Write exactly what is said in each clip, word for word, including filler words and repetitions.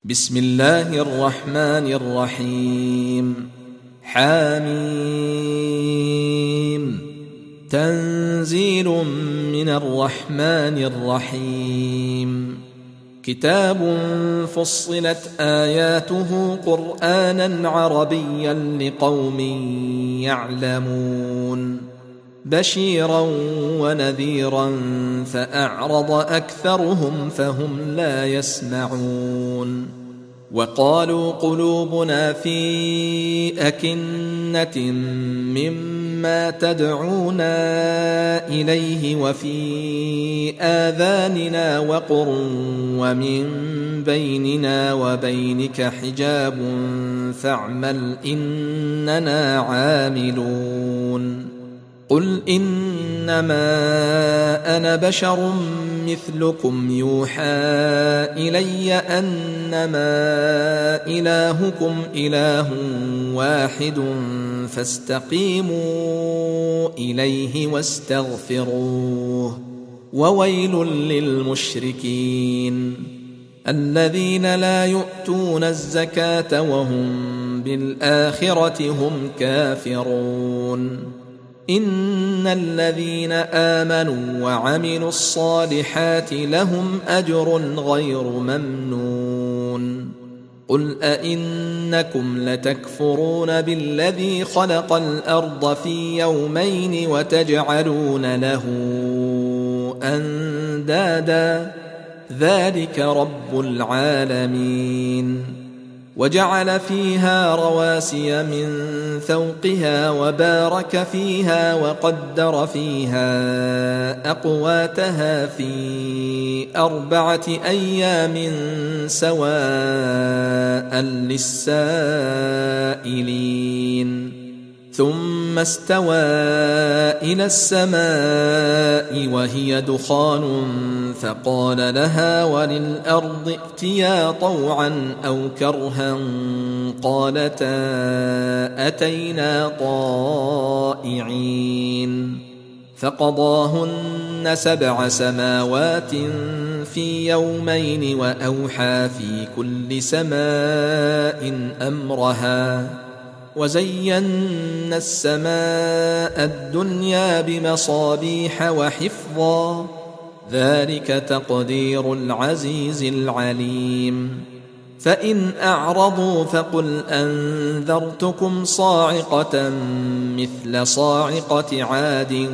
بسم الله الرحمن الرحيم. حاميم. تنزيل من الرحمن الرحيم. كتاب فصلت آياته قرآنا عربيا لقوم يعلمون بشيرا ونذيرا فأعرض أكثرهم فهم لا يسمعون. وقالوا قلوبنا في أكنة مما تدعونا إليه وفي آذاننا وقر ومن بيننا وبينك حجاب فاعمل إننا عاملون. قل إنما أنا بشر مثلكم يوحى إلي أنما إلهكم إله واحد فاستقيموا إليه واستغفروه. وويل للمشركين الذين لا يؤتون الزكاة وهم بالآخرة هم كافرون. إن الذين آمنوا وعملوا الصالحات لهم أجر غير ممنون. قل أئنكم لتكفرون بالذي خلق الأرض في يومين وتجعلون له أندادا ذلك رب العالمين. وجعل فيها رواسي من فوقها وبارك فيها وقدر فيها أقواتها في أربعة أيام سواء للسائلين. ثم استوى إلى السماء وهي دخان فقال لها وللأرض ائتيا طوعا أو كرها قالتا أتينا طائعين. فقضاهن سبع سماوات في يومين وأوحى في كل سماء أمرها. وزينا السماء الدنيا بمصابيح وحفظا ذلك تقدير العزيز العليم. فإن أعرضوا فقل أنذرتكم صاعقة مثل صاعقة عاد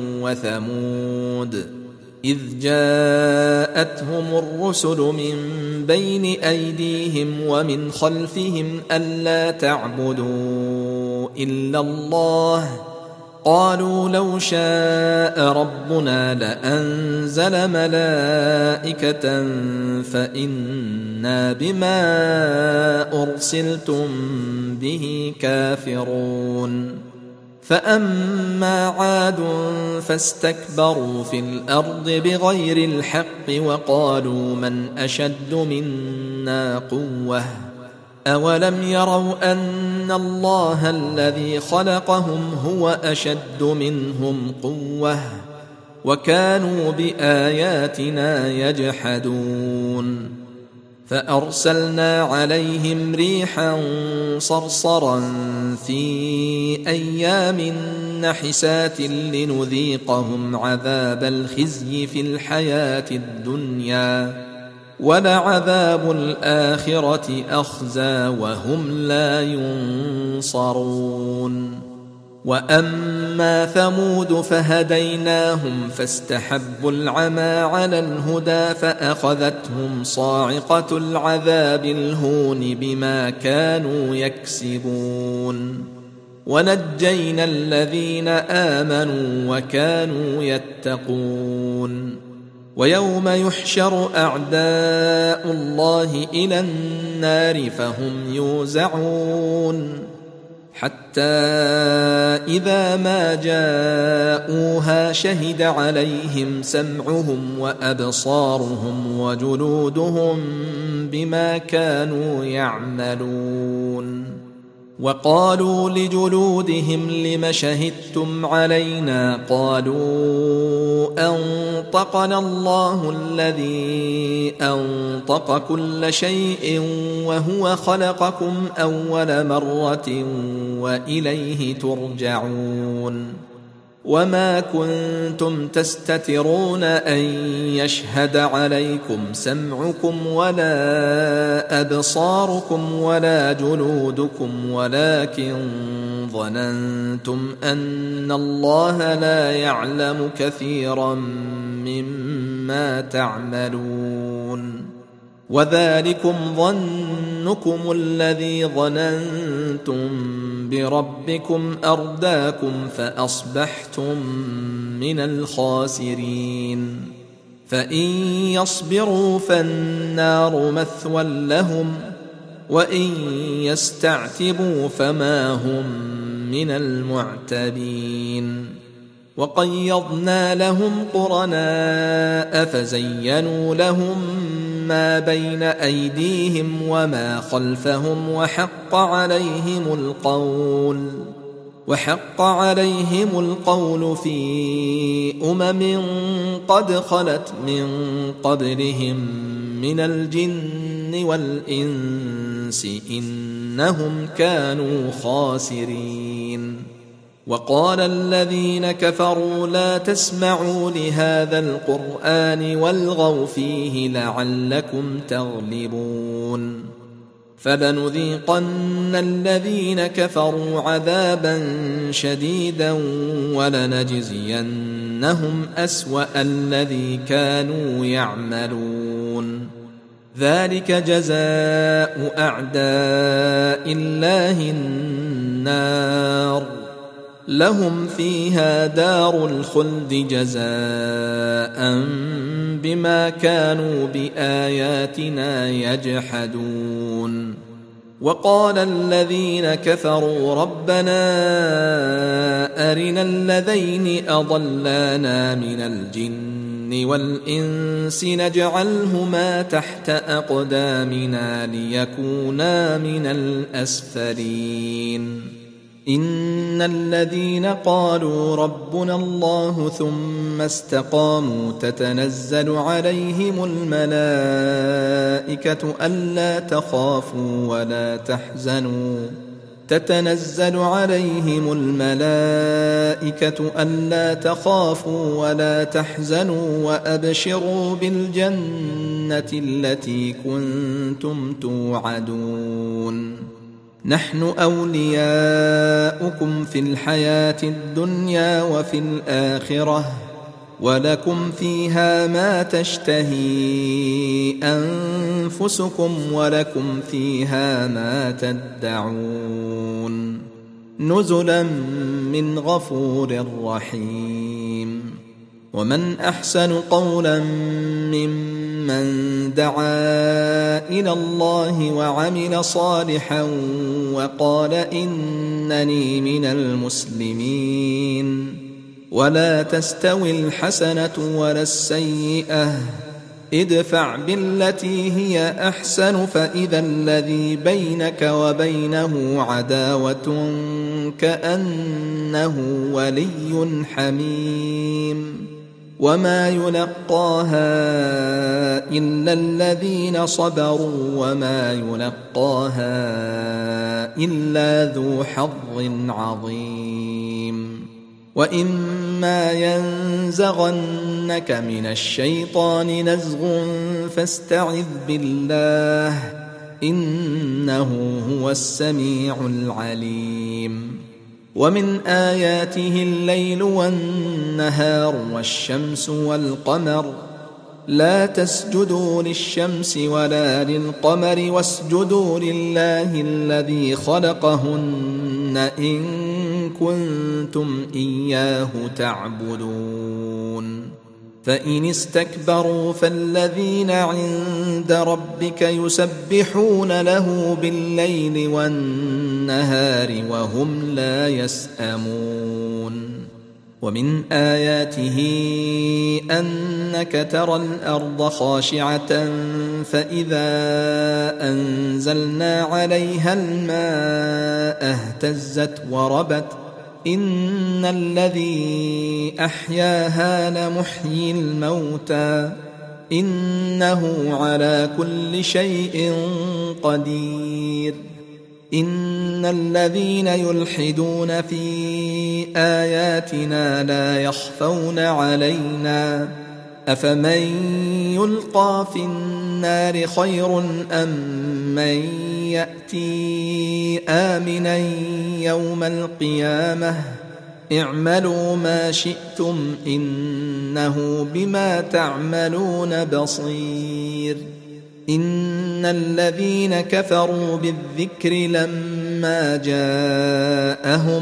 وثمود إذ جاءتهم الرسل من بين أيديهم ومن خلفهم ألا تعبدوا إلا الله قالوا لو شاء ربنا لأنزل ملائكة فإنا بما أرسلتم به كافرون. فأما عاد فاستكبروا في الأرض بغير الحق وقالوا من أشد منا قوة أولم يروا أن الله الذي خلقهم هو أشد منهم قوة وكانوا بآياتنا يجحدون. فأرسلنا عليهم ريحا صرصرا في أيام نحسات لنذيقهم عذاب الخزي في الحياة الدنيا ولعذاب الآخرة أخزى وهم لا ينصرون. وأما ثمود فهديناهم فاستحبوا العمى على الهدى فأخذتهم صاعقة العذاب الهون بما كانوا يكسبون. ونجينا الذين آمنوا وكانوا يتقون. ويوم يحشر أعداء الله إلى النار فهم يوزعون حتى إذا ما جاءوها شهد عليهم سمعهم وأبصارهم وجلودهم بما كانوا يعملون. وقالوا لجلودهم لم شهدتم علينا قالوا أنطقنا الله الذي أنطق كل شيء وهو خلقكم أول مرة وإليه ترجعون وما كنتم تستترون أن يشهد عليكم سمعكم ولا أبصاركم ولا جلودكم ولكن ظننتم أن الله لا يعلم كثيرا مما تعملون وذلكم ظنكم الذي ظننتم بربكم أرداكم فأصبحتم من الخاسرين فإن يصبروا فالنار مثوى لهم وإن يستعتبوا فما هم من المعتبين وقيضنا لهم قرناء فزينوا لهم ما بين أيديهم وما خلفهم وحق عليهم القول وحق عليهم القول في أمم قد خلت من قبلهم من الجن والإنس إنهم كانوا خاسرين وقال الذين كفروا لا تسمعوا لهذا القرآن والغوا فيه لعلكم تغلبون فلنذيقن الذين كفروا عذابا شديدا ولنجزينهم أسوأ الذي كانوا يعملون ذلك جزاء أعداء الله النار لهم فيها دار الخلد جزاء بما كانوا بآياتنا يجحدون وقال الذين كفروا ربنا أرنا الذين أضلانا من الجن والإنس نجعلهما تحت أقدامنا ليكونا من الأسفلين إن الذين قالوا ربنا الله ثم استقاموا تتنزل عليهم الملائكة ألا تخافوا ولا تحزنوا تتنزل عليهم الملائكة ألا تخافوا ولا تحزنوا وأبشروا بالجنة التي كنتم توعدون نحن أولياؤكم في الحياة الدنيا وفي الآخرة ولكم فيها ما تشتهي أنفسكم ولكم فيها ما تدعون نزلا من غفور رحيم ومن أحسن قولا ممن دعا إلى الله وعمل صالحا وقال إنني من المسلمين ولا تستوي الحسنة ولا السيئة ادفع بالتي هي أحسن فإذا الذي بينك وبينه عداوة كأنه ولي حميم وما يلقاها إلا الذين صبروا وما يلقاها إلا ذو حظ عظيم وإما ينزغنك من الشيطان نزغ فاستعذ بالله إنه هو السميع العليم ومن آياته الليل والنهار والشمس والقمر لا تسجدوا للشمس ولا للقمر واسجدوا لله الذي خلقهن إن كنتم إياه تعبدون فإن استكبروا فالذين عند ربك يسبحون له بالليل والنهار وهم لا يسأمون ومن آياته أنك ترى الأرض خاشعة فإذا أنزلنا عليها الماء اهتزت وربت إن الذي أحياها لمحيي الموتى إنه على كل شيء قدير إن الذين يلحدون في آياتنا لا يخفون علينا أفمن يلقى في النار خير أم من يأتي آمنا يوم القيامة اعملوا ما شئتم إنه بما تعملون بصير إن الذين كفروا بالذكر لما جاءهم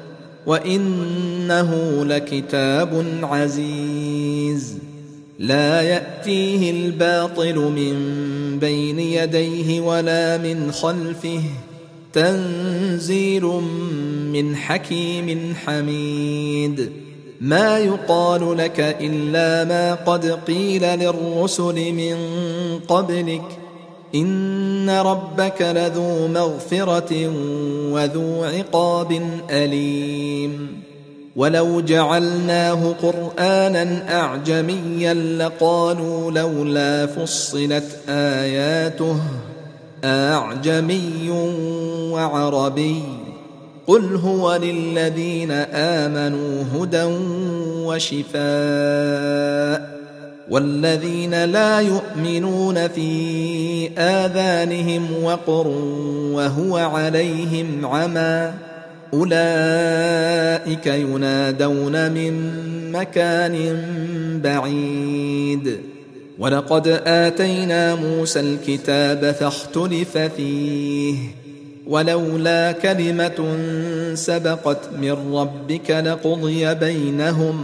وإنه لكتاب عزيز لا يأتيه الباطل من بين يديه ولا من خلفه تنزيل من حكيم حميد ما يقال لك إلا ما قد قيل للرسل من قبلك إن ربك لذو مغفرة وذو عقاب أليم ولو جعلناه قرآنا أعجميا لقالوا لولا فصلت آياته أعجمي وعربي قل هو للذين آمنوا هدى وشفاء والذين لا يؤمنون في آذانهم وقر وهو عليهم عمى أولئك ينادون من مكان بعيد ولقد آتينا موسى الكتاب فاختلف فيه ولولا كلمة سبقت من ربك لقضي بينهم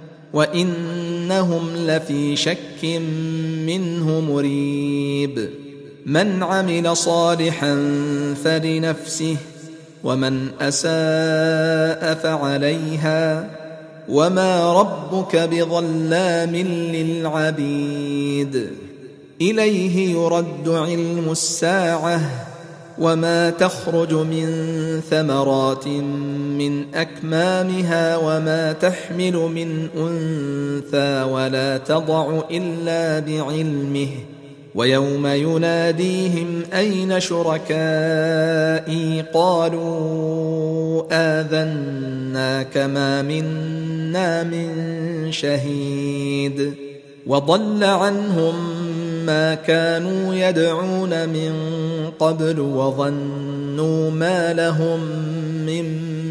وإنهم لفي شك منه مريب من عمل صالحا فلنفسه ومن أساء فعليها وما ربك بظلام للعبيد إليه يرد علم الساعة وما تخرج من ثمرات من أكمامها وما تحمل من أنثى ولا تضع إلا بعلمه ويوم يناديهم أين شركائي قالوا آذناك ما منا من شهيد وضل عنهم ما كانوا يدعون من قبل وظنوا ما لهم من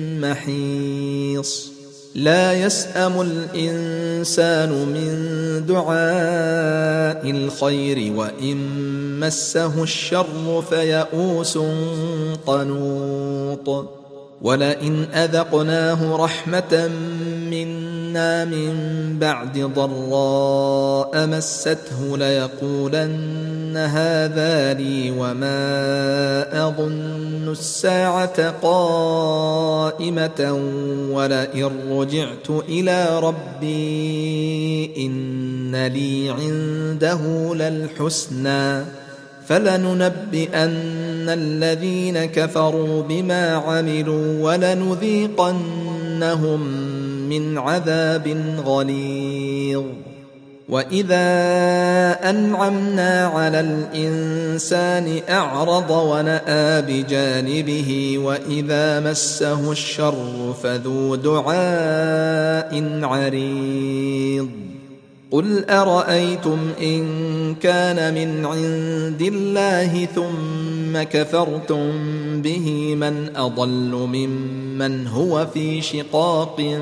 محيص لا يسأم الإنسان من دعاء الخير وإن مسه الشر فيئوس قنوط ولئن أذقناه رحمة منا من بعد ضراء مسته ليقولن هذا لي وما أظن الساعة قائمة ولئن رجعت إلى ربي إن لي عنده للحسنى فلننبئن الذين كفروا بما عملوا ولنذيقنهم من عذاب غليظ وإذا أنعمنا على الإنسان أعرض ونأى بجانبه وإذا مسه الشر فذو دعاء عريض قل أرأيتم إن كان من عند الله ثم كفرتم به من أضل ممن هو في شقاق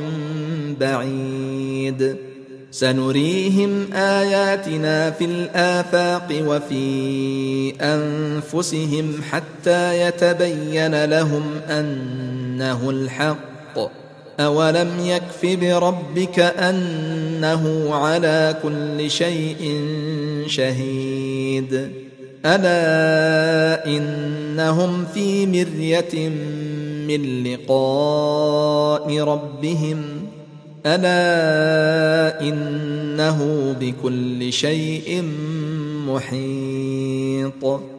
بعيد سنريهم آياتنا في الآفاق وفي أنفسهم حتى يتبين لهم أنه الحق أولم يكف بربك أنه على كل شيء شهيد ألا إنهم في مرية من لقاء ربهم ألا إنه بكل شيء محيط